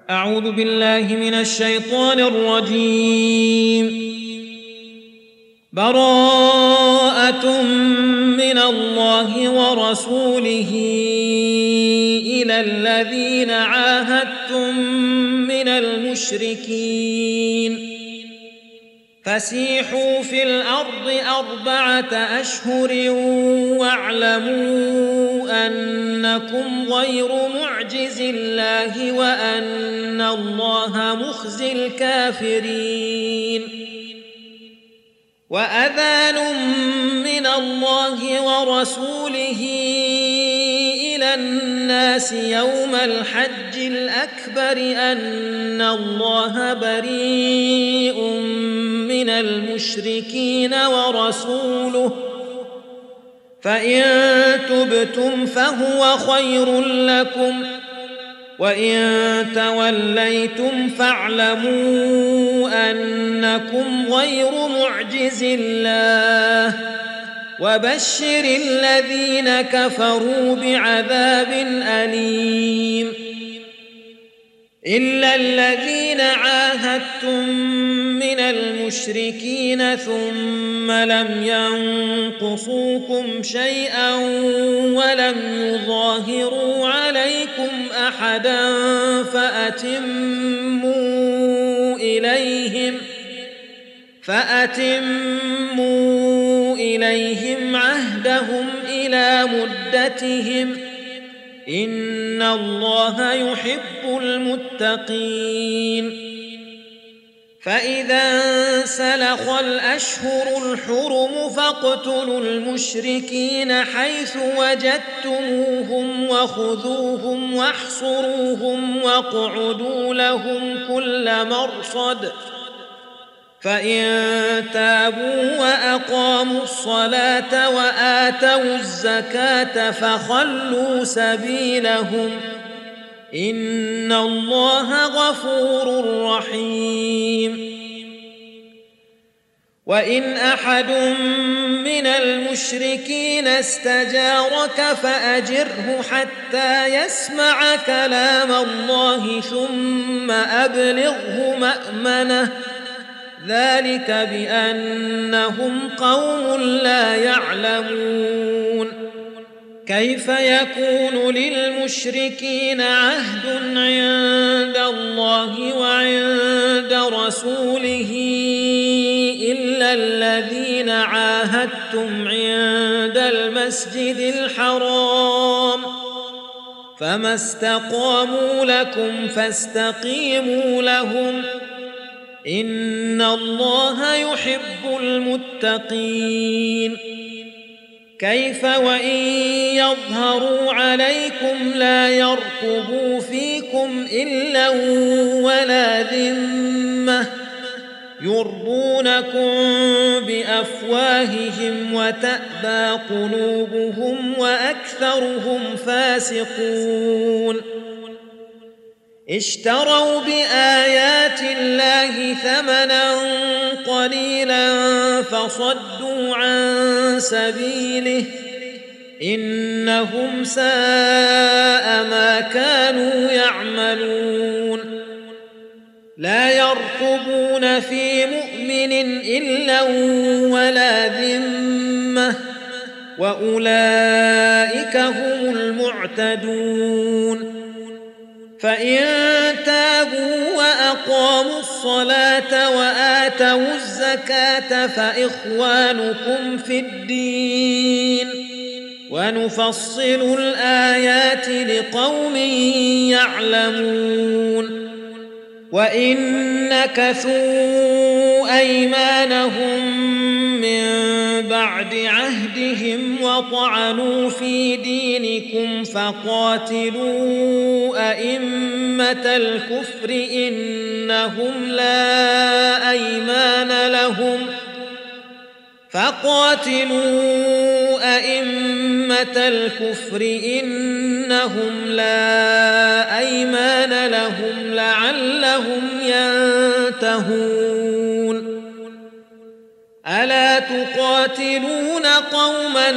أعوذ بالله من الشيطان الرجيم. براءة من الله ورسوله إلى الذين عاهدتم من المشركين فسيحوا في الأرض 4 أشهر واعلموا أنكم غير معجز الله وأن الله مخزي الكافرين. وأذان من الله ورسوله إلى الناس يوم الحج الأكبر أن الله بريء من المشركين ورسوله، فإن تبتم فهو خير لكم، وإن توليتم فاعلموا أنكم غير معجز الله، وبشر الذين كفروا بعذاب أليم. إلا الذين عاهدتم من المشركين ثم لم ينقصوكم شيئا ولم يظاهروا عليكم أحدا فأتموا إليهم عهدهم إلى مدتهم، إن الله يحب المتقين. فإذا انسلخ الأشهر الحرم فاقتلوا المشركين حيث وجدتموهم وخذوهم واحصروهم واقعدوا لهم كل مرصد، فإن تابوا وأقاموا الصلاة وآتوا الزكاة فخلوا سبيلهم، إن الله غفور رحيم. وإن أحد من المشركين استجارك فأجره حتى يسمع كلام الله ثم أبلغه مأمنه، ذلك بأنهم قوم لا يعلمون. كيف يكون للمشركين عهد عند الله وعند رسوله إلا الذين عاهدتم عند المسجد الحرام، فما استقاموا لكم فاستقيموا لهم، إن الله يحب المتقين. كيف وإن يظهروا عليكم لا يرقبوا فيكم إلا ولا ذمة، يرضونكم بأفواههم وتأبى قلوبهم وأكثرهم فاسقون. اشتروا بآيات الله ثمنا قليلا فصدوا عن سبيله، إنهم ساء ما كانوا يعملون. لا يرقبون في مؤمن إلا ولا ذمة، وأولئك هم المعتدون. فإن تابوا وأقاموا الصلاة وآتوا الزكاة فإخوانكم في الدين، ونفصل الآيات لقوم يعلمون. وإن نكثوا أيمانهم من بعد عهدهم وطعنوا في دينكم فقاتلوا أئمة الكفر إنهم لا أيمان لهم، لعلهم ينتهون. ألا تقاتلون قوما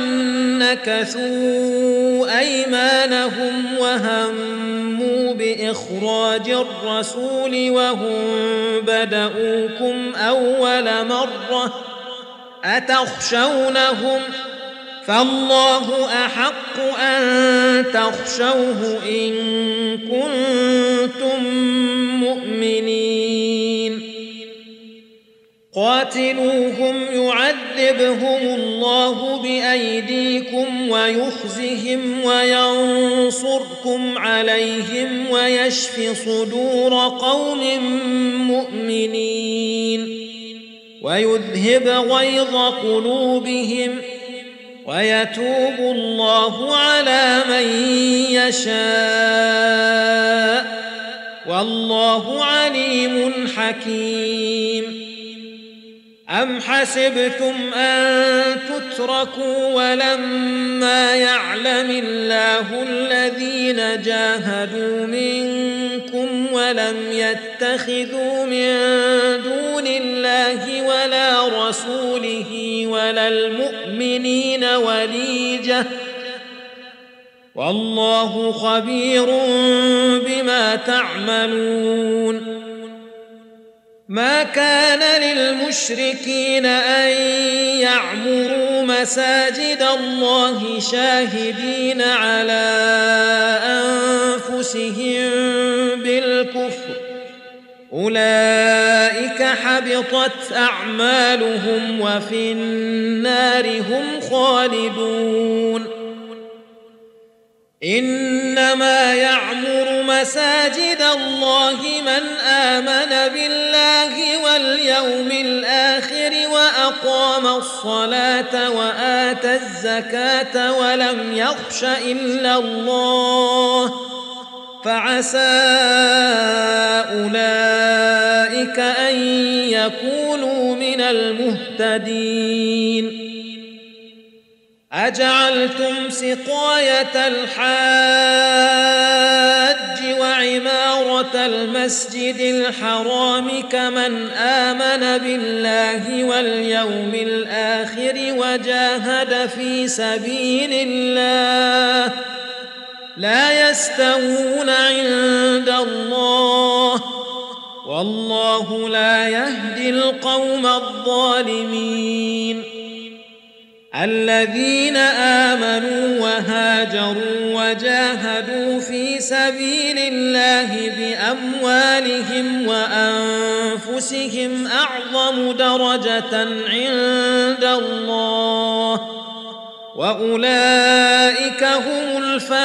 نكثوا أيمانهم وهموا بإخراج الرسول وهم بدؤوكم أول مرة أتخشونهم فالله أحق أن تخشوه إن كنتم مؤمنين قاتلوهم يعذبهم الله بأيديكم ويخزهم وينصركم عليهم ويشف صدور قوم مؤمنين ويذهب غيظ قلوبهم ويتوب الله على من يشاء والله عليم حكيم أم حسبتم أن تتركوا ولما يعلم الله الذين جاهدوا منكم ولم يتخذوا من دون الله ولا رسوله ولا المؤمنين وليجة والله خبير بما تعملون ما كان للمشركين أن يعمروا مساجد الله شاهدين على أنفسهم بالكفر أولئك حبطت أعمالهم وفي النار هم خالدون إنما يعمر مساجد الله من آمن بالله واليوم الآخر وأقام الصلاة وآتى الزكاة ولم يخش إلا الله فعسى أولئك أن يكونوا من المهتدين أجعلتم سقاية الحاج وعمارة المسجد الحرام كمن آمن بالله واليوم الآخر وجاهد في سبيل الله لا يستوون عند الله والله لا يهدي القوم الظالمين الذين آمنوا وهاجروا وجاهدوا في سبيل الله بأموالهم وأنفسهم أعظم درجة عند الله وأولئك هم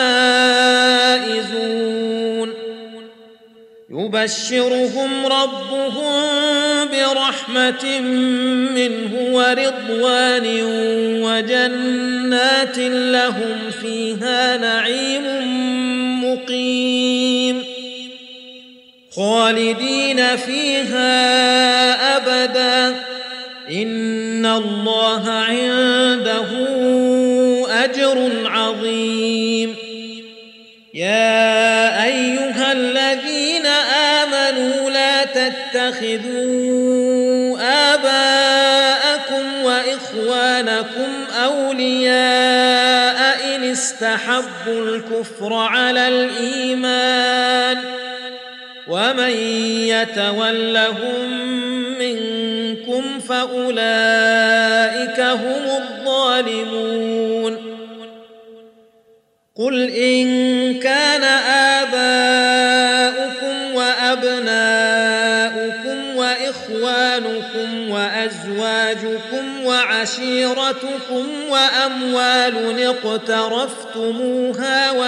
الفائزون يبشرهم ربهم برحمة منه ورضوان وجنات لهم فيها نعيم مقيم خالدين فيها أبدا إن الله عنده أجر عظيم يا أيها الذين آمنوا لا تتخذوا آباءكم وإخوانكم أولياء إن استحبوا الكفر على الإيمان ومن يتولهم منكم فأولئك هم الظالمون قل إن كان آباؤكم وأبناؤكم وإخوانكم وأزواجكم وعشيرتكم وأموال اقترفتموها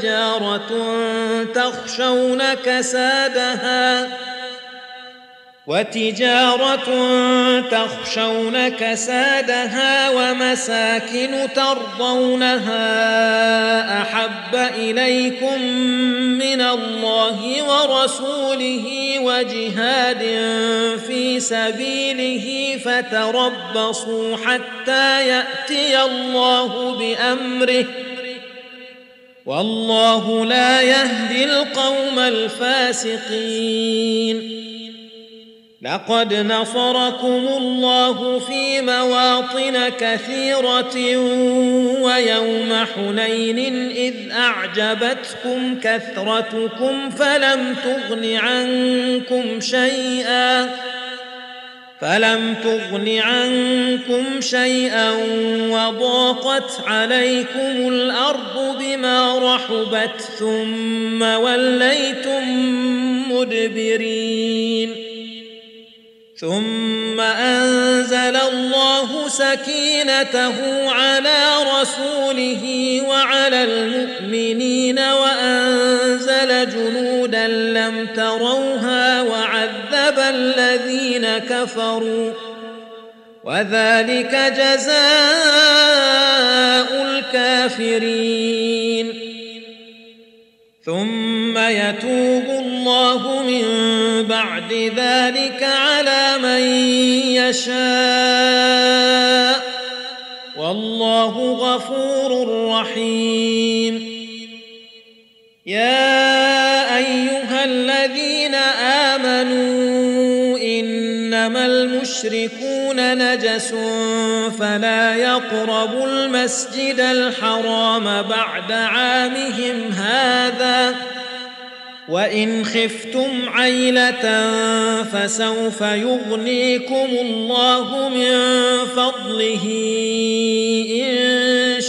وتجارة تخشون كسادها ومساكن ترضونها أحب إليكم من الله ورسوله وجهاد في سبيله فتربصوا حتى يأتي الله بأمره والله لا يهدي القوم الفاسقين لقد نصركم الله في مواطن كثيرة ويوم حنين إذ أعجبتكم كثرتكم فلم تغن عنكم شيئا وضاقت عليكم الأرض بما رحبت ثم وليتم مدبرين ثم أنزل الله سكينته على رسوله وعلى المؤمنين وأنزل جنودا لم تروها وعذب الذين كفروا وذلك جزاء الكافرين ثم يتوب الله من بعد ذلك على من يشاء والله غفور رحيم يا أيها الذين آمنوا إنما المشركون نجس فلا يقربوا المسجد الحرام بعد عامهم هذا وإن خفتم عيلة فسوف يغنيكم الله من فضله إن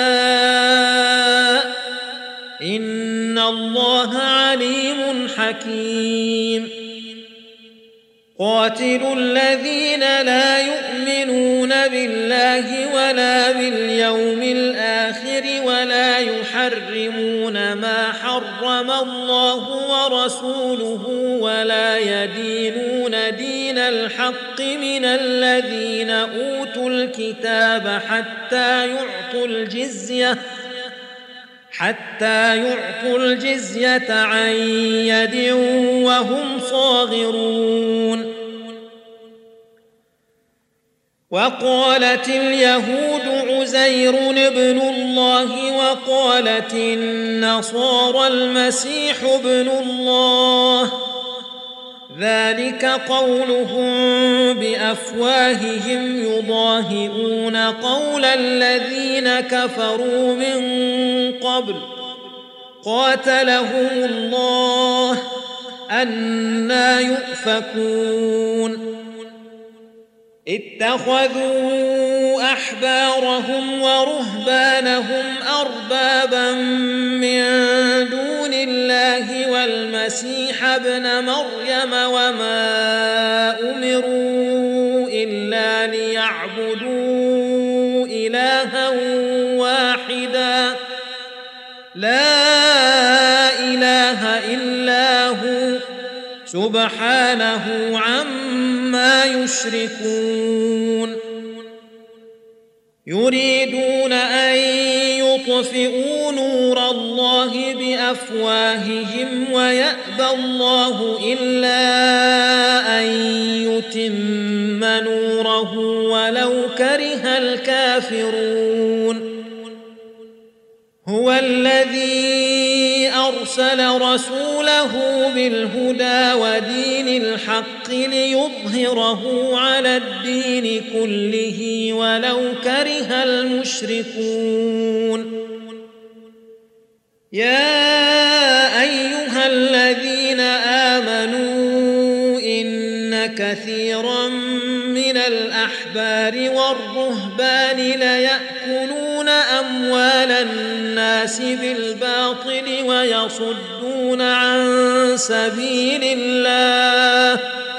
شاء إن الله عليم حكيم قاتلوا الذين لا يؤمنون بالله ولا باليوم الآخر ولا يحرمون ما حرم الله ورسوله ولا يدينون دين الحق من الذين أوتوا الكتاب حتى يعطوا الجزية عن يد وهم صاغرون وقالت اليهود عزير ابن الله وقالت النصارى المسيح ابن الله ذلك قولهم بأفواههم يضاهئون قول الذين كفروا من قبل قاتلهم الله أنى يؤفكون اتخذوا أحبارهم ورهبانهم أربابا من دون الله والمسيح ابن مريم وما أمروا إلا ليعبدوا إلها واحدا لا إله إلا هو سبحانه عما يشركون يريدون أن يطفئوا نور الله بأفواههم ويأبى الله إلا أن يتم نوره ولو كره الكافرون هو الذي أرسل رسوله بالهدى ودين الحق ليظهره على الدين كله ولو كره المشركون يا أيها الذين آمنوا إن كثيرا من الأحبار والرهبان ليأكلون أموال الناس بالباطل ويصدون عن سبيل الله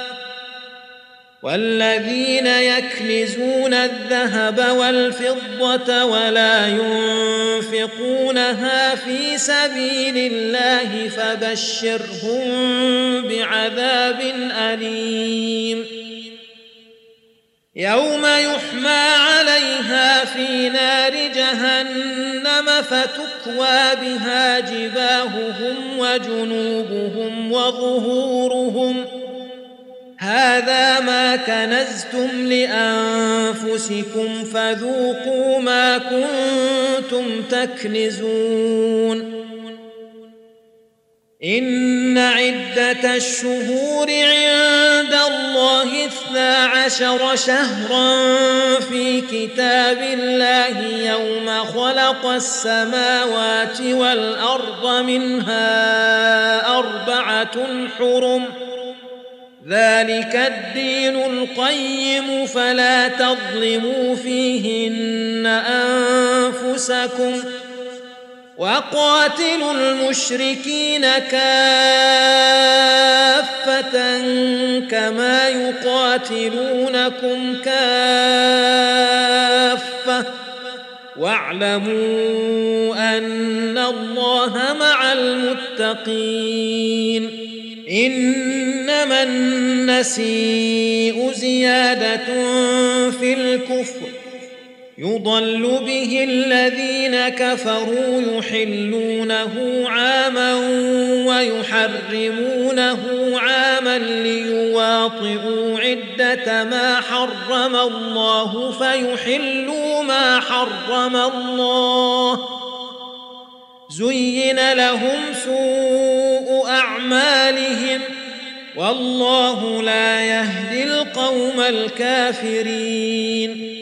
والذين يكنزون الذهب والفضة ولا ينفقونها في سبيل الله فبشرهم بعذاب أليم يوم يحمى عليها في نار جهنم فتكوى بها جباههم وجنوبهم وظهورهم هذا ما كنزتم لأنفسكم فذوقوا ما كنتم تكنزون إن عدة الشهور عند الله 12 شهرا في كتاب الله يوم خلق السماوات والأرض منها 4 حرم ذلك الدين القيم فلا تظلموا فيهن أنفسكم وقاتلوا المشركين كافة كما يقاتلونكم كافة واعلموا أن الله مع المتقين إنما النسيء زيادة في الكفر يضل به الذين كفروا يحلونه عاما ويحرمونه عاما ليواطئوا عدة ما حرم الله فيحلوا ما حرم الله زين لهم سوء أعمالهم والله لا يهدي القوم الكافرين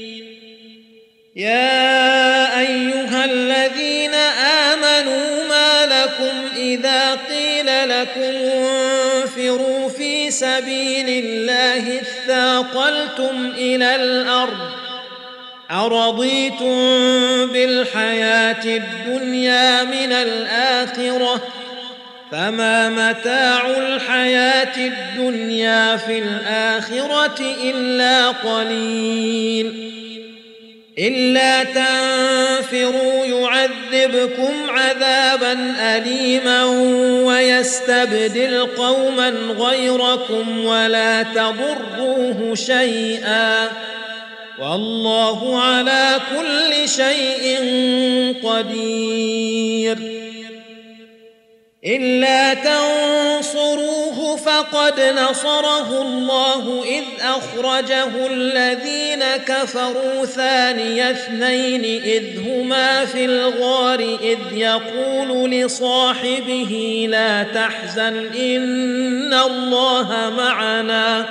يا أيها الذين آمنوا ما لكم إذا قيل لكم انفروا في سبيل الله اثاقلتم إلى الأرض أرضيتم بالحياة الدنيا من الآخرة فما متاع الحياة الدنيا في الآخرة إلا قليل إلا تنفروا يعذبكم عذابا أليما ويستبدل قوما غيركم ولا تضروه شيئا والله على كل شيء قدير إلا تنصروه فقد نصره الله إذ أخرجه الذين كفروا ثاني اثنين إذ هما في الغار إذ يقول لصاحبه لا تحزن إن الله معنا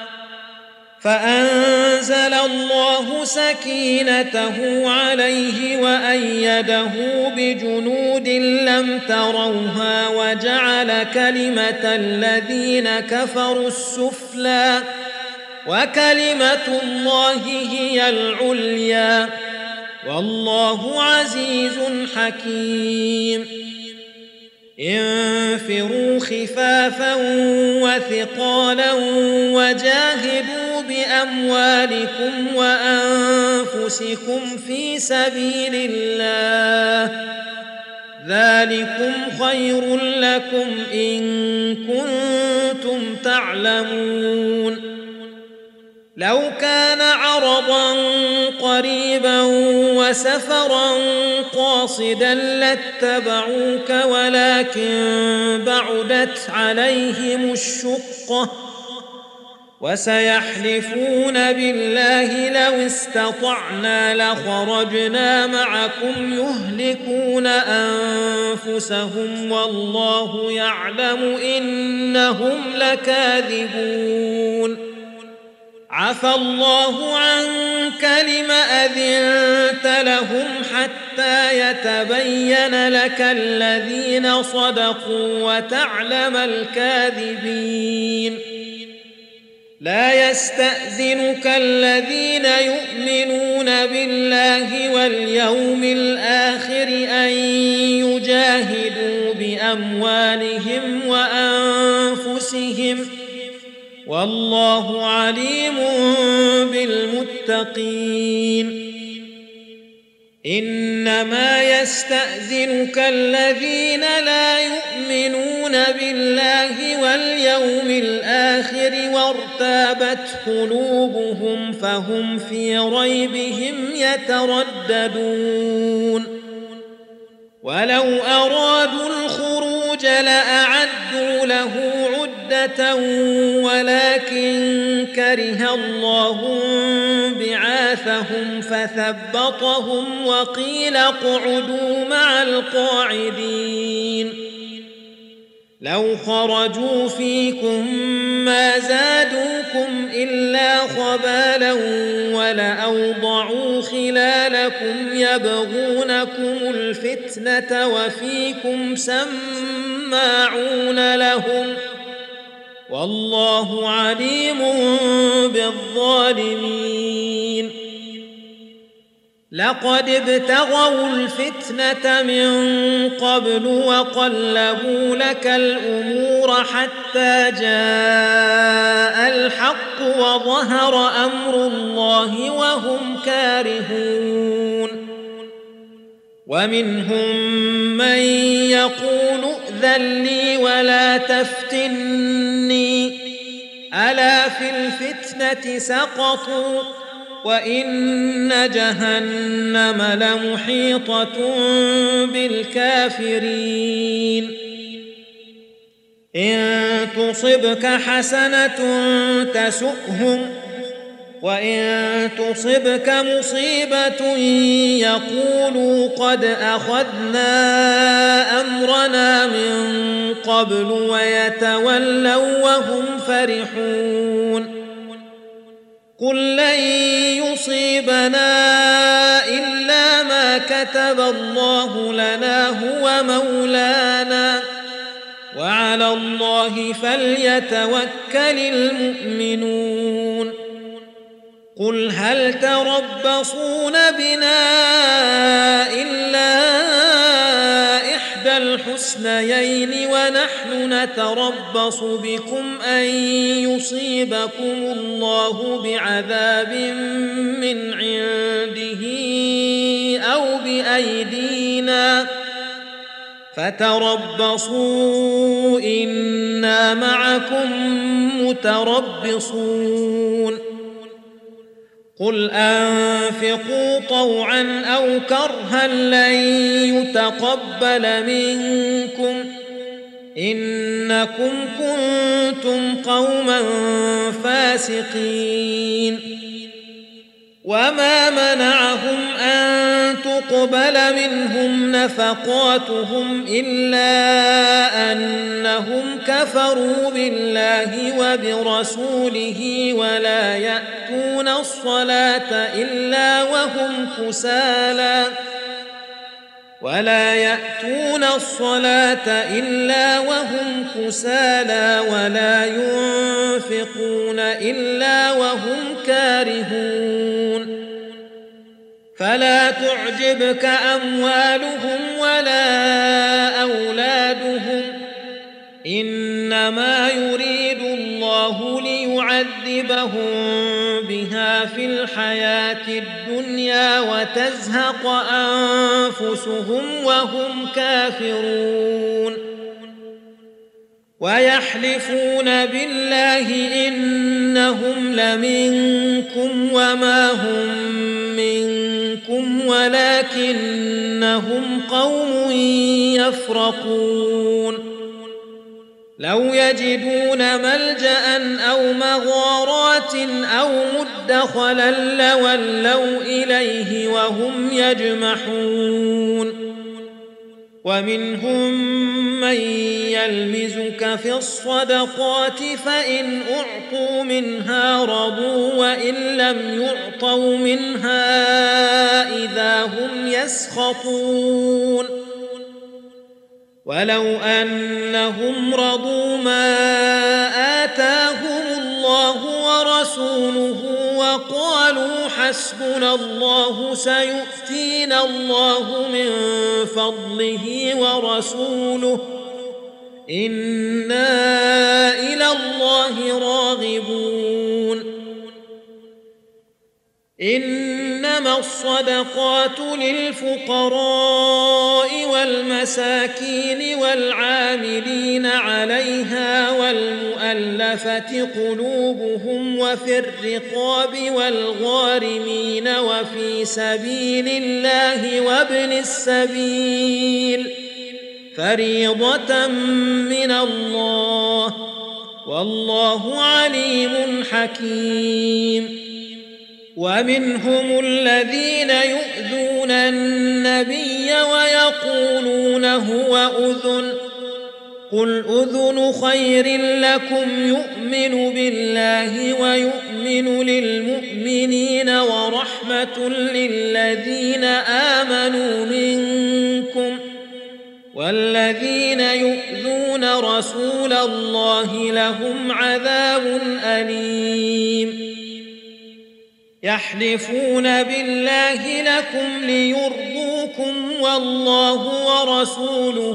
فأنزل الله سكينته عليه وأيده بجنود لم تروها وجعل كلمة الذين كفروا السفلى وكلمة الله هي العليا والله عزيز حكيم انفروا خفافا وثقالا وجاهدوا بأموالكم وأنفسكم في سبيل الله ذلكم خير لكم إن كنتم تعلمون لو كان عرضا قريبا وسفرا قاصدا لاتبعوك ولكن بعدت عليهم الشقة وسيحلفون بالله لو استطعنا لخرجنا معكم يهلكون أنفسهم والله يعلم إنهم لكاذبون عفى الله عنك لم أذنت لهم حتى يتبين لك الذين صدقوا وتعلم الكاذبين لا يستأذنك الذين يؤمنون بالله واليوم الآخر أن يجاهدوا بأموالهم وأنفسهم والله عليم بالمتقين إنما يستأذنك الذين لا يؤمنون بالله واليوم الآخر وارتابت قلوبهم فهم في ريبهم يترددون ولو أرادوا الخروج لأعدوا له عدة ولكن كره الله بعاثهم فثبطهم وقيل اقعدوا مع القاعدين لو خرجوا فيكم ما زادوكم إلا خبالا ولأوضعوا خلالكم يبغونكم الفتنة وفيكم سماعون لهم والله عليم بالظالمين لقد ابتغوا الفتنة من قبل وقلبوا لك الأمور حتى جاء الحق وظهر أمر الله وهم كارهون ومنهم من يقول ائذن لي ولا تفتني ألا في الفتنة سقطوا وإن جهنم لمحيطة بالكافرين إن تصبك حسنة تسؤهم وإن تصبك مصيبة يقولوا قد أخذنا أمرنا من قبل ويتولوا وهم فرحون قل لن يصيبنا إلا ما كتب الله لنا هو مولانا وعلى الله فليتوكل المؤمنون قل هل تربصون بنا إلا إحدى الحسنيين ونحن نتربص بكم أن يصيبكم الله بعذاب من عنده أو بأيدينا فتربصوا إنا معكم متربصون قل أنفقوا طوعا أو كرها لن يتقبل منكم إنكم كنتم قوما فاسقين وما منعهم أن تقبل منهم نفقاتهم إلا أنهم كفروا بالله وبرسوله ولا يأتون الصلاة إلا وهم كسالى ولا ينفقون إلا وهم كارهون فلا تعجبك أموالهم ولا أولادهم إنما يريد الله ليعذبهم بها في الحياة الدنيا وتزهق أنفسهم وهم كافرون ويحلفون بالله إنهم لمنكم وما هم منكم ولكنهم قوم يفرقون لو يجدون ملجأ أو مغارات أو مدخلا لولوا إليه وهم يجمحون ومنهم من يلمزك في الصدقات فإن أعطوا منها رضوا وإن لم يعطوا منها إذا هم يسخطون ولو أنهم رضوا ما آتاهم الله ورسوله وقالوا حسبنا الله سيؤتينا الله من فضله ورسوله إنا إلى الله راغبون إنما الصدقات للفقراء والمساكين والعاملين عليها والمؤلفة قلوبهم وفي الرقاب والغارمين وفي سبيل الله وابن السبيل فريضة من الله والله عليم حكيم ومنهم الذين يؤذون النبي ويقولون هو أذن قل أذن خير لكم يؤمن بالله ويؤمن للمؤمنين ورحمة للذين آمنوا منكم والذين يؤذون رسول الله لهم عذاب أليم يحلفون بالله لكم ليرضوكم والله ورسوله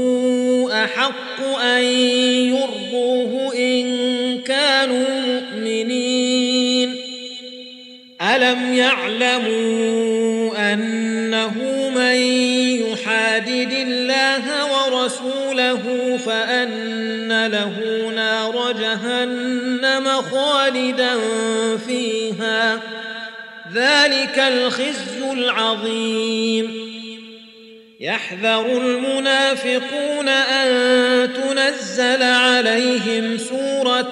أحق أن يرضوه إن كانوا مؤمنين ألم يعلموا أنه من يحادد الله ورسوله فأن له نار جهنم خالدا فيها ذلك الخزي العظيم يحذر المنافقون أن تنزل عليهم سورة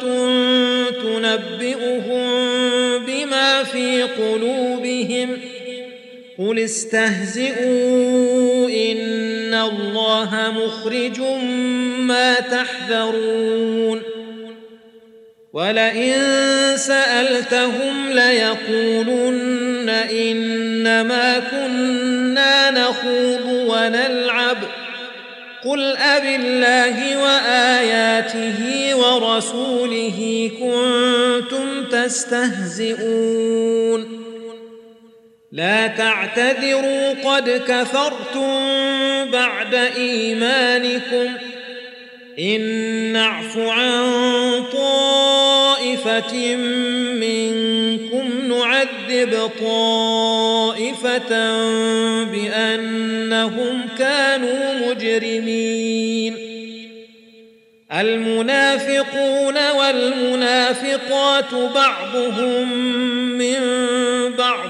تنبئهم بما في قلوبهم قل استهزئوا إن الله مخرج ما تحذرون ولئن سألتهم ليقولن إنما كنا نخوض ونلعب قل أبالله وآياته ورسوله كنتم تستهزئون لا تعتذروا قد كفرتم بعد إيمانكم إن نعف عن طائفة منكم نعذب طائفة بأنهم كانوا مجرمين المنافقون والمنافقات بعضهم من بعض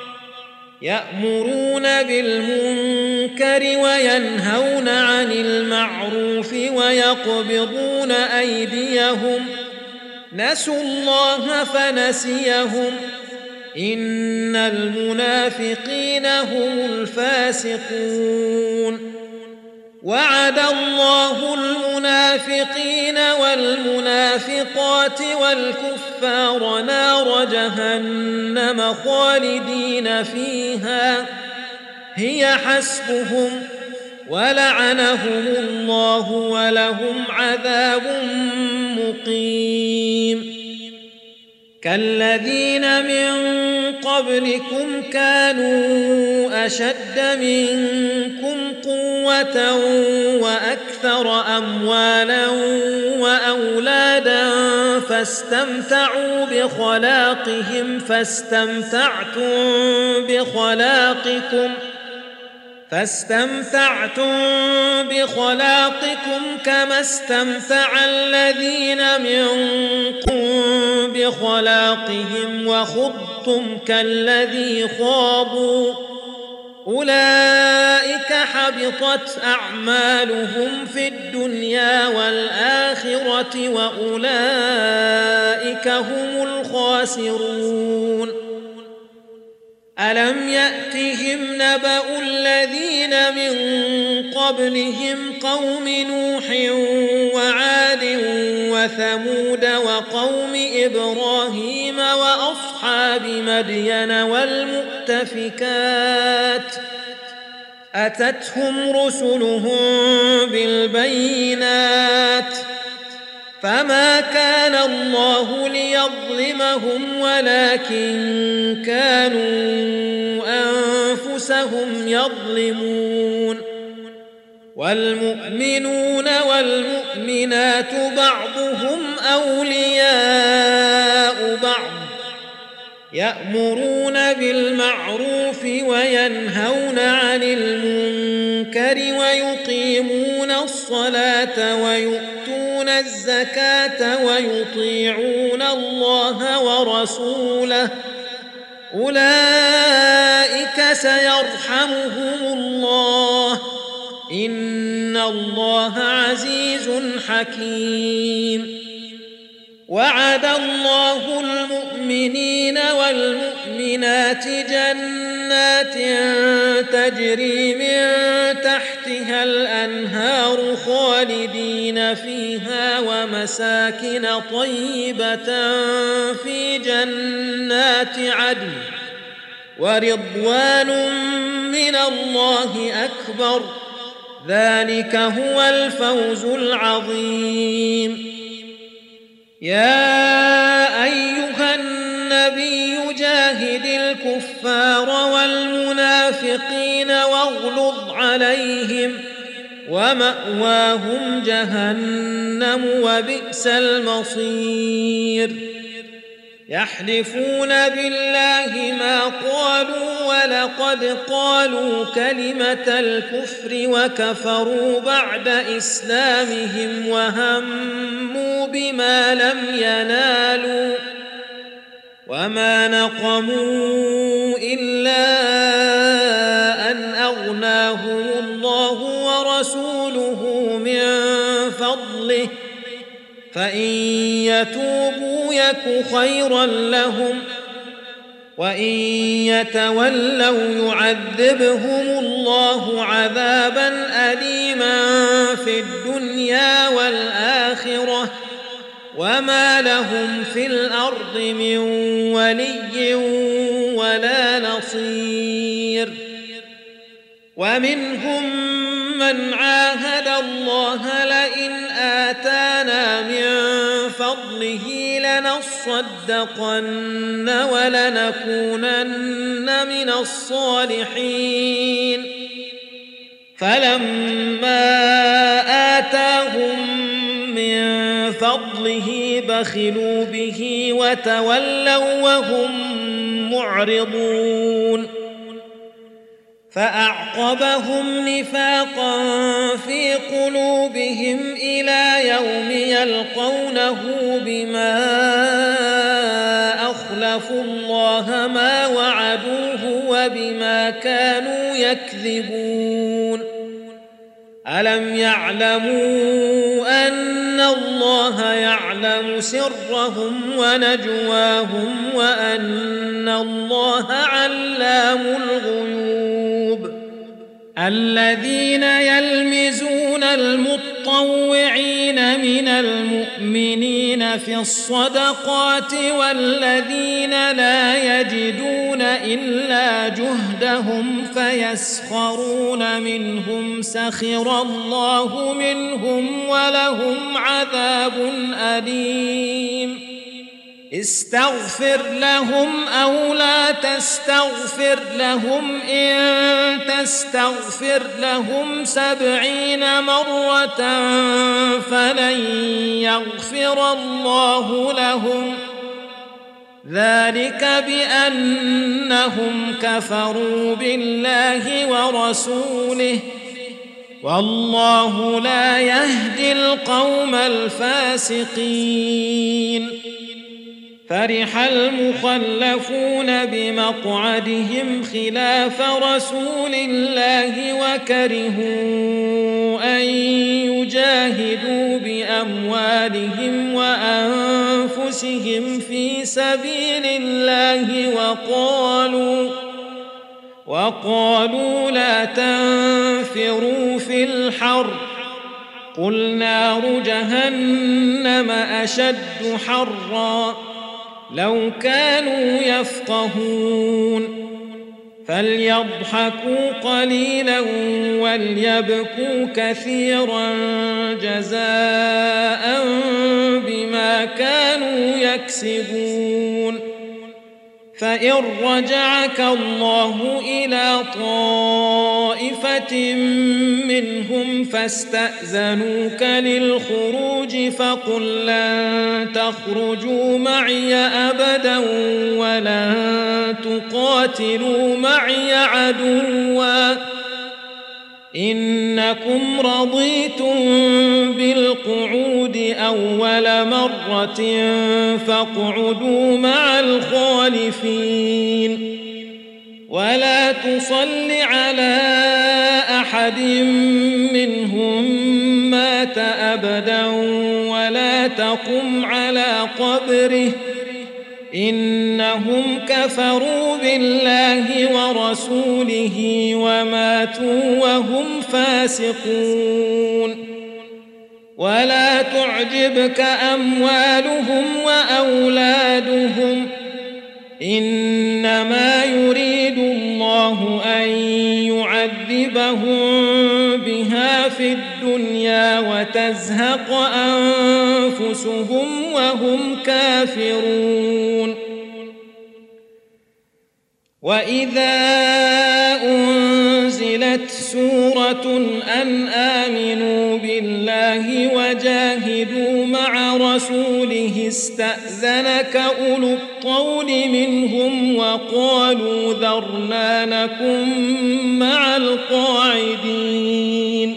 يأمرون بالمنكر وينهون عن المعروف ويقبضون أيديهم نسوا الله فنسيهم إن المنافقين هم الفاسقون وعد الله المنافقين والمنافقات والكفار نار جهنم خالدين فيها هي حسبهم ولعنهم الله ولهم عذاب مقيم كالذين من قبلكم كانوا أشد منكم قوة وأكثر أموالا وأولادا فاستمتعوا بخلاقكم كما استمتع الذين من قبلكم بخلاقهم وخضتم كالذي خاضوا أولئك حبطت أعمالهم في الدنيا والآخرة وأولئك هم الخاسرون ألم يأتهم نبأ الذين من قبلهم قوم نوح وعاد وثمود وقوم إبراهيم وأصحاب مدين والمؤتفكات أتتهم رسلهم بالبينات فما كان الله ليظلمهم ولكن كانوا أنفسهم يظلمون والمؤمنون والمؤمنات بعضهم أولياء بعض يأمرون بالمعروف وينهون عن المنكر ويقيمون الصلاة ويؤتون الزكاة ويطيعون الله ورسوله أولئك سيرحمهم الله إن الله عزيز حكيم وعد الله المؤمنين والمؤمنات جنات جنات تجري من تحتها الأنهار خالدين فيها ومساكن طيبة في جنات عدن ورضوان من الله أكبر ذلك هو الفوز العظيم. يا أيها النبي جاهد الكفار والمنافقين واغلظ عليهم ومأواهم جهنم وبئس المصير. يحلفون بالله ما قالوا ولقد قالوا كلمة الكفر وكفروا بعد إسلامهم وهموا بما لم ينالوا وما نقموا إلا أن أغناهم الله ورسوله من فضله فإن يتوبوا يك خيرا لهم وإن يتولوا يعذبهم الله عذابا أليما في الدنيا والآخرة وما لهم في الأرض من ولي ولا نصير. ومنهم من عاهد الله لئن آتانا من فضله لنصدقن ولنكونن من الصالحين فلما آتاهم من فضله بخلوا به وتولوا وهم معرضون فأعقبهم نفاقا في قلوبهم إلى يوم يلقونه بما أخلفوا الله ما وعدوه وبما كانوا يكذبون. ألم يعلموا أن الله يعلم سرهم ونجواهم وأن الله علام الغيوب. الذين يلمزون المطوعين من المؤمنين في الصدقات والذين لا يجدون إلا جهدهم فيسخرون منهم سخر الله منهم ولهم عذاب أليم. استغفر لهم أو لا تستغفر لهم إن تستغفر لهم 70 مرة فلن يغفر الله لهم ذلك بأنهم كفروا بالله ورسوله والله لا يهدي القوم الفاسقين. فرح المخلفون بمقعدهم خلاف رسول الله وكرهوا أن يجاهدوا بأموالهم وأنفسهم في سبيل الله وقالوا لا تنفروا في الحر قل نار جهنم أشد حرا لو كانوا يفقهون. فليضحكوا قليلا وليبكوا كثيرا جزاء بما كانوا يكسبون. فإن رجعك الله إلى طائفة منهم فاستأذنوك للخروج فقل لن تخرجوا معي أبدا ولن تقاتلوا معي عدوا إنكم رضيتم بالقعود أول مرة فاقعدوا مع الخالفين ولا تصل على أحد منهم مات أبدا ولا تقم على قبره إنهم كفروا بالله ورسوله وماتوا وهم فاسقون ولا تعجبك أموالهم وأولادهم إنما يريد الله أن يعذبهم بها في الدنيا وتزهق أنفسهم وهم كافرون وإذا أنزلت سورة أن آمنوا بالله وجاهدوا مع رسوله استأذنك أولو الطول منهم وقالوا ذرنا نكن مع القاعدين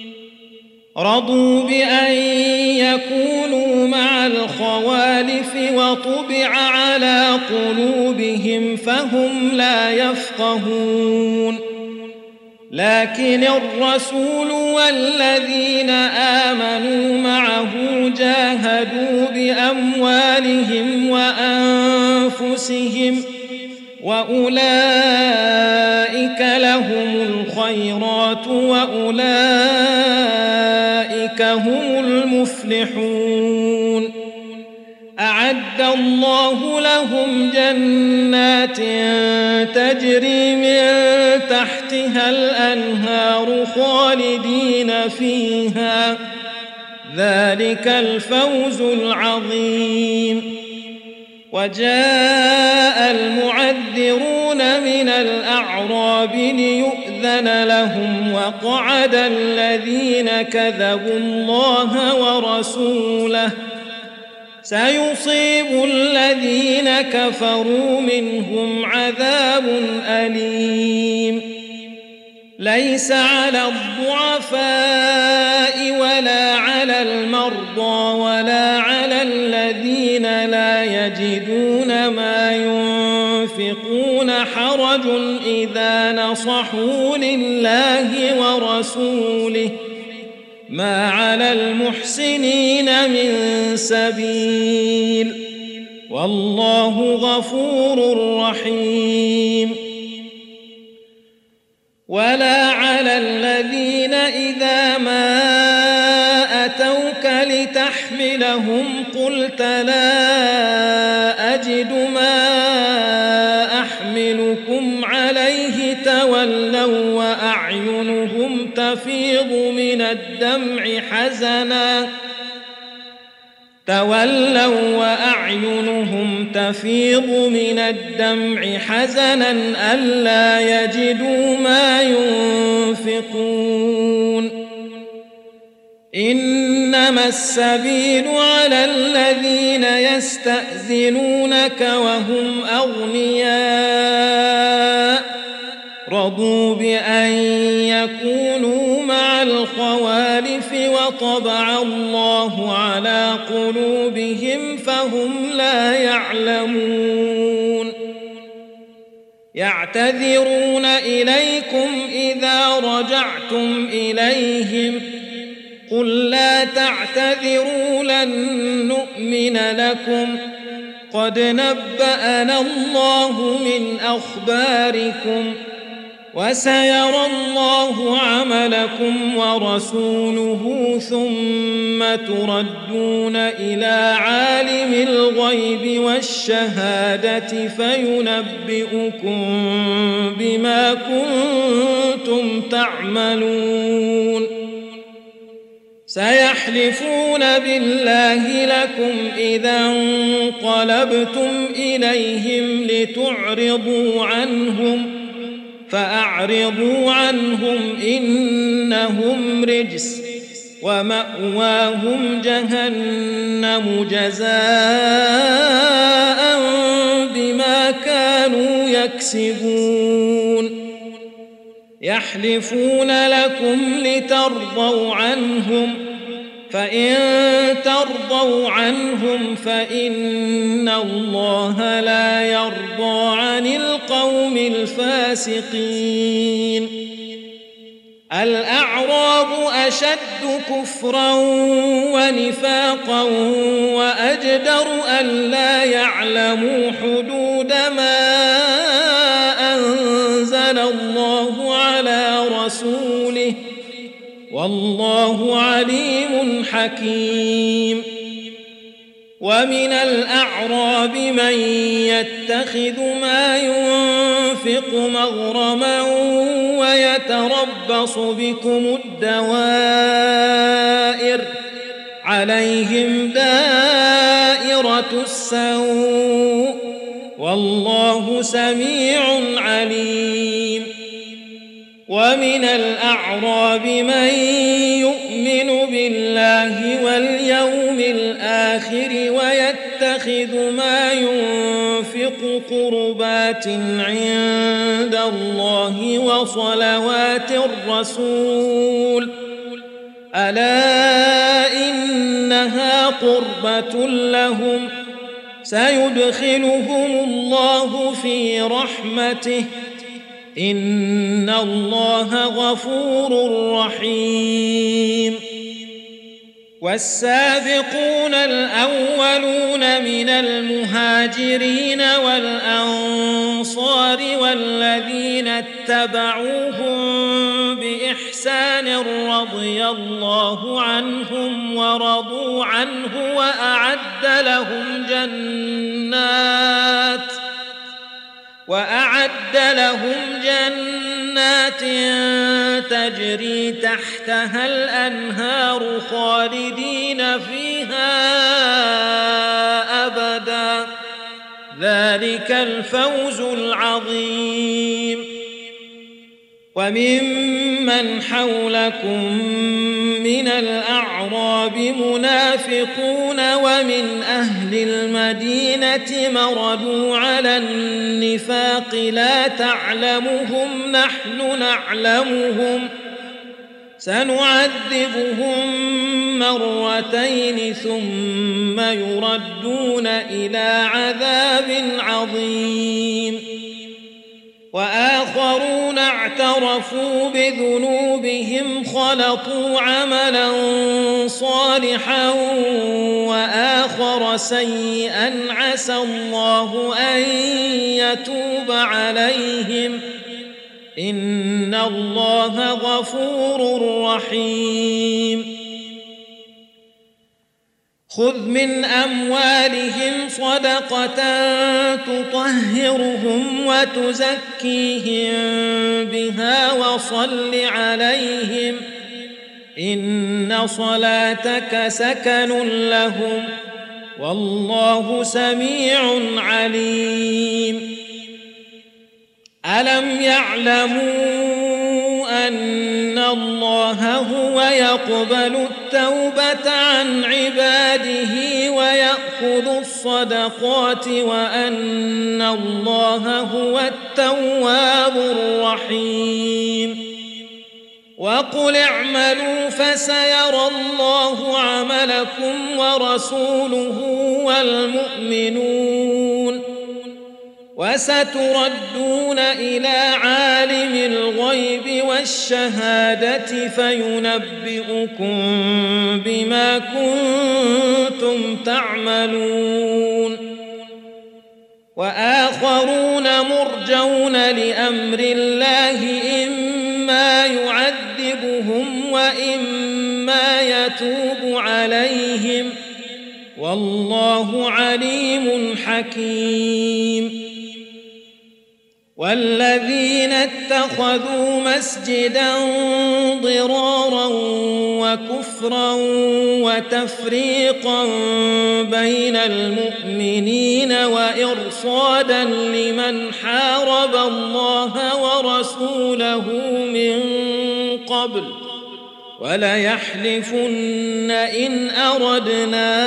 رضوا بأن يكونوا مع الخوالف وطبع على قلوبهم فهم لا يفقهون لكن الرسول والذين آمنوا معه جاهدوا بأموالهم وأنفسهم وأولئك لهم الخيرات وأولئك هم المفلحون أعد الله لهم جنات تجري من تحتها الأنهار خالدين فيها ذلك الفوز العظيم وجاء المعذرون من الأعراب ليؤذن لهم وقعد الذين كذبوا الله ورسوله سيصيب الذين كفروا منهم عذاب أليم ليس على الضعفاء ولا على المرضى ولا على الذين لا يجدون ما ينفقون حرج إذا نصحوا لله ورسوله ما على المحسنين من سبيل والله غفور رحيم ولا على الذين إذا ما أتوك لتحملهم قلت لا أجد ما أحملكم عليه تولوا وأعينهم تفيض من الدمع حزنا ألا يجدوا ما ينفقون إنما السبيل على الذين يستأذنونك وهم أغنياء رضوا بأن يكونوا مع الخوالف وطبع الله على قلوبهم فهم لا يعلمون يعتذرون إليكم إذا رجعتم إليهم قل لا تعتذروا لن نؤمن لكم قد نبأنا الله من أخباركم وسيرى الله عملكم ورسوله ثم تردون إلى عالم الغيب والشهادة فينبئكم بما كنتم تعملون سيحلفون بالله لكم إذا انقلبتم إليهم لتعرضوا عنهم فأعرضوا عنهم إنهم رجس ومأواهم جهنم جزاء بما كانوا يكسبون يحلفون لكم لترضوا عنهم فإن ترضوا عنهم فإن الله لا يرضى عن القوم الفاسقين الأعراب أشد كفرا ونفاقا وأجدر ألا يعلموا حدود ما أنزل الله على رسوله والله عليم حكيم ومن الأعراب من يتخذ ما ينفق مغرما ويتربص بكم الدوائر عليهم دائرة السوء والله سميع عليم ومن الأعراب من يؤمن بالله واليوم الآخر ويتخذ ما ينفق قربات عند الله وصلوات الرسول ألا إنها قربة لهم سيدخلهم الله في رحمته إن الله غفور رحيم والسابقون الأولون من المهاجرين والأنصار والذين اتبعوهم بإحسان رضي الله عنهم ورضوا عنه وأعد لهم جنات تجري تحتها الأنهار خالدين فيها أبدا ذلك الفوز العظيم وممن حولكم من الأعراب منافقون ومن أهل المدينة مردوا على النفاق لا تعلمهم نحن نعلمهم سنعذبهم مرتين ثم يردون إلى عذاب عظيم وآخرون اعترفوا بذنوبهم خلطوا عملا صالحا وآخر سيئا عسى الله أن يتوب عليهم إن الله غفور رحيم خذ من أموالهم صدقة تطهرهم وتزكيهم بها وصل عليهم إن صلاتك سكن لهم والله سميع عليم ألم يعلموا أن الله هو يقبل التوبة عن عباده ويأخذ الصدقات وأن الله هو التواب الرحيم وقل اعملوا فسيرى الله عملكم ورسوله والمؤمنون وستردون إلى عالم الغيب والشهادة فينبئكم بما كنتم تعملون وآخرون مرجون لأمر الله إما يعذبهم وإما يتوب عليهم والله عليم حكيم والذين اتخذوا مسجدا ضرارا وكفرا وتفريقا بين المؤمنين وإرصادا لمن حارب الله ورسوله من قبل وليحلفن إن أردنا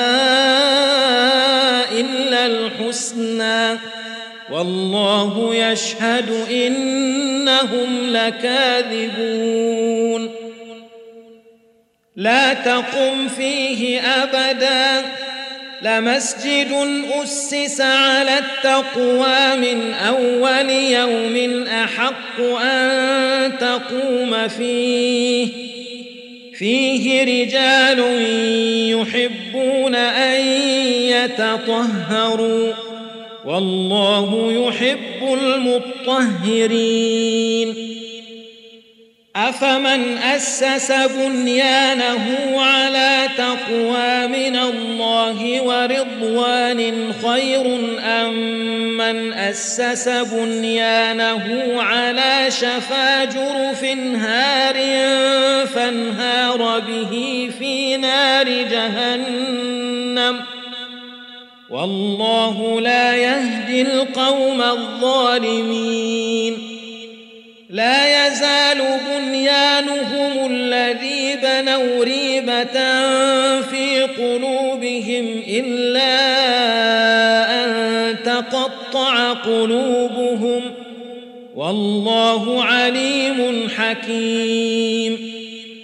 إلا الحسنى والله يشهد إنهم لكاذبون لا تقم فيه أبدا لمسجد أسس على التقوى من أول يوم أحق أن تقوم فيه رجال يحبون أن يتطهروا والله يحب المطهرين أفمن أسس بنيانه على تقوى من الله ورضوان خير أم من أسس بنيانه على شفا جرف هار فانهار به في نار جهنم والله لا يهدي القوم الظالمين لا يزال بنيانهم الذي بنوا ريبة في قلوبهم إلا أن تقطع قلوبهم والله عليم حكيم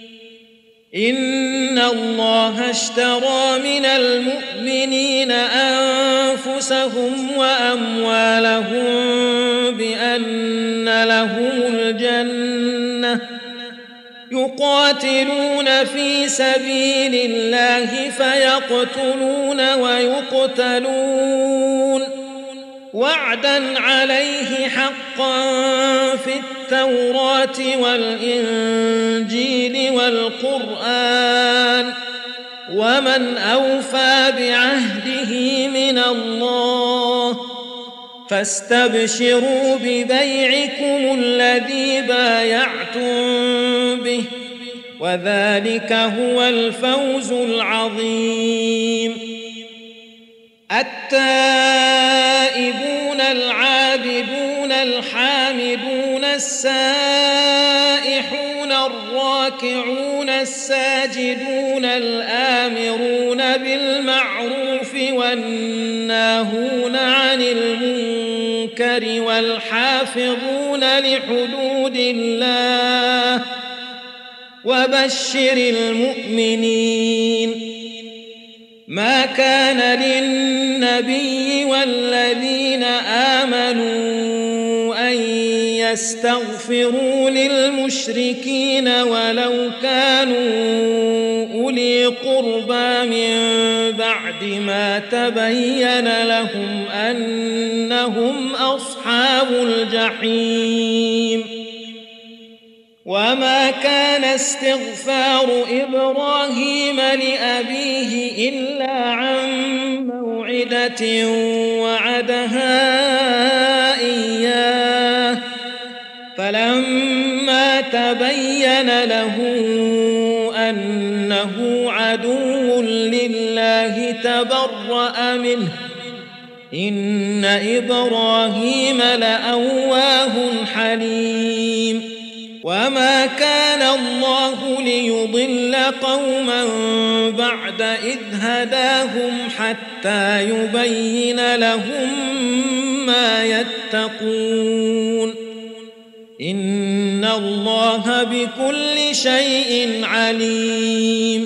إن الله اشترى من المؤمنين أنفسهم وأموالهم بأن لهم الجنة يقاتلون في سبيل الله فيقتلون ويقتلون وعدا عليه حقا في التوراة والإنجيل والقرآن ومن أوفى بعهده من الله فاستبشروا ببيعكم الذي بايعتم به وذلك هو الفوز العظيم التائبون العابدون الحامدون السائحون الراكعون الساجدون الآمرون بالمعروف والناهون عن المنكر والحافظون لحدود الله وبشر المؤمنين ما كان للنبي والذين آمنوا أن يستغفروا للمشركين ولو كانوا أولي قربى من بعد ما تبين لهم أنهم أصحاب الجحيم وما كان استغفار إبراهيم لأبيه إلا عن موعدة وعدها إياه فلما تبين له أنه عدو لله تبرأ منه إن إبراهيم لأواه حليم وما كان الله ليضل قوما بعد إذ هداهم حتى يبين لهم ما يتقون إن الله بكل شيء عليم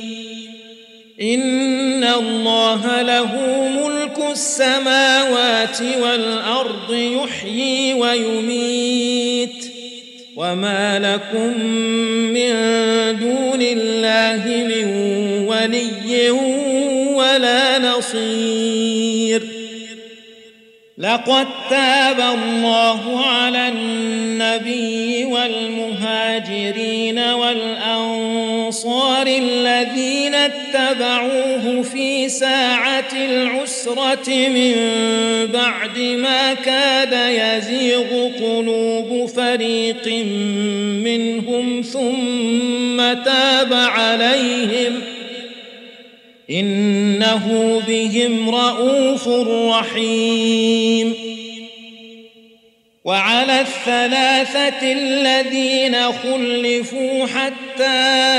إن الله له ملك السماوات والأرض يحيي ويميت وما لكم من دون الله من ولي ولا نصير لقد تاب الله على النبي والمهاجرين والأنصار الذين اتبعوه في ساعة العسرة من بعد ما كاد يزيغ قلوب فريق منهم ثم تاب عليهم إنه بهم رءوف رحيم وعلى الثلاثة الذين خلفوا حتى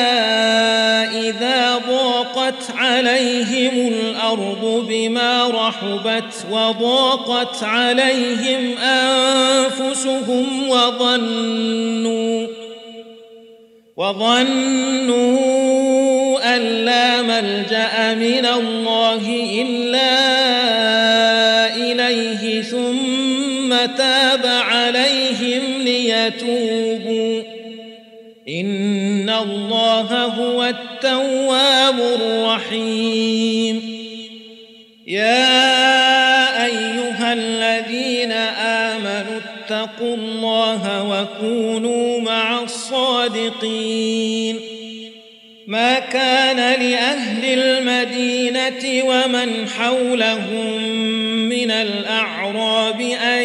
إذا ضاقت عليهم الأرض بما رحبت وضاقت عليهم أنفسهم وظنوا أن لا ملجأ من الله إلا إليه ثم تاب عليهم ليتوبوا إن الله هو التواب الرحيم يا أيها الذين آمنوا اتقوا الله وكونوا مع الصادقين ما كان لأهل المدينة ومن حولهم من الأعراب أن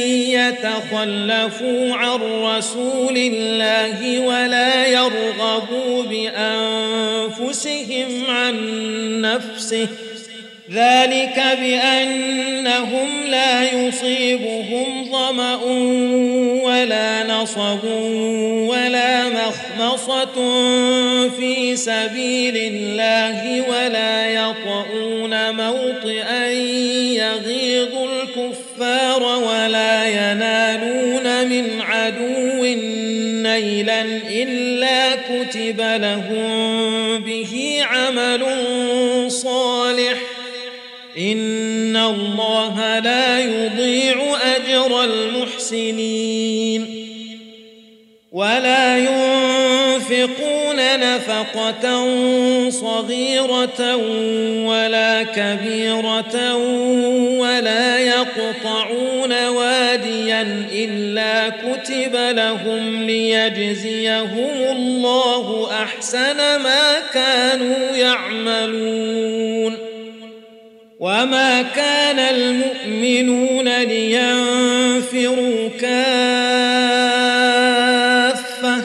يتخلفوا عن رسول الله ولا يرغبوا بأنفسهم عن نفسه ذلك بأنهم لا يصيبهم ظمأ ولا نصب ولا مخمصة في سبيل الله ولا يطؤون موطئا يغيظ الكفار ولا ينالون من عدو نيلا إلا كتب لهم به عمل صالح إن الله لا يضيع أجر المحسنين ولا ينفقون نفقة صغيرة ولا كبيرة ولا يقطعون واديا إلا كتب لهم ليجزيهم الله أحسن ما كانوا يعملون وما كان المؤمنون لينفروا كافة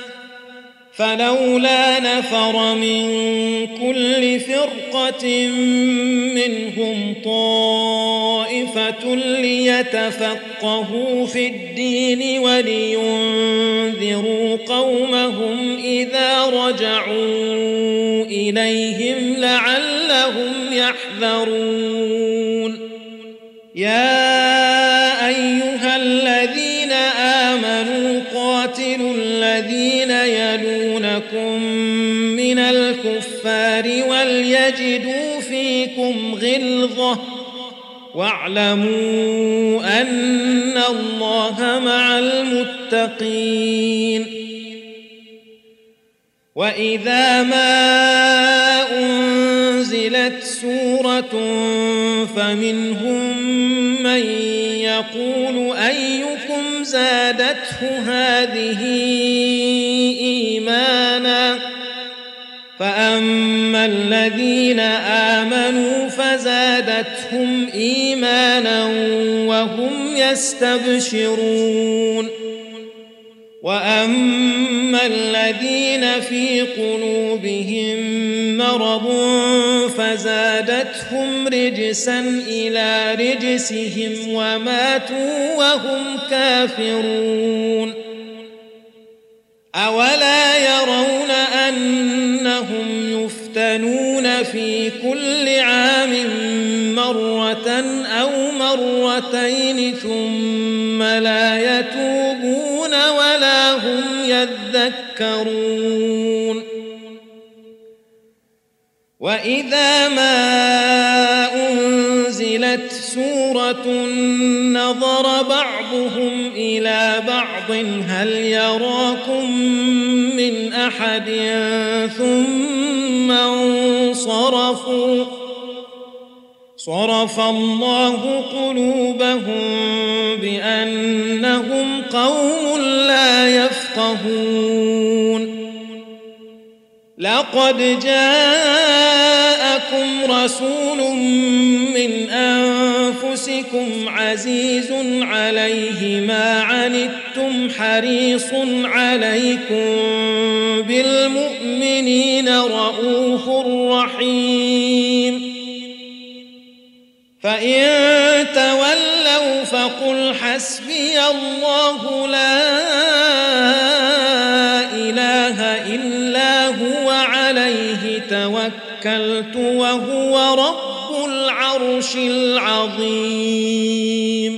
فلولا نفر من كل فرقة منهم طائفة ليتفقهوا في الدين ولينذروا قومهم إذا رجعوا إليهم لعلهم يحذرون يا أيها الذين آمنوا قاتلوا الذين يلونكم من الكفار وليجدوا فيكم غلظة واعلموا أن الله مع المتقين وإذا ما أنزلت سورة فمنهم من يقول أيكم زادته هذه إيمانا فأما الذين آمنوا فزادتهم إيمانا وهم يستبشرون وأما الذين في قلوبهم مرض فزادتهم رجسا إلى رجسهم وماتوا وهم كافرون أولا يرون أنهم يفتنون في كل عام مرة أو مرتين ثم لا يتوبون ولا هم يذكرون وإذا ما أنزلت سورة نظر بعضهم إلى بعض هل يراكم من أحد ثم انصرفوا صرف الله قلوبهم بأنهم قوم لا يفقهون لقد جاءكم رسول من أنفسكم عزيز عليه ما عنتم حريص عليكم بالمؤمنين رؤوف رحيم فإن تولوا فقل حسبي الله لا إله إلا هو عليه توكلت وهو رب العرش العظيم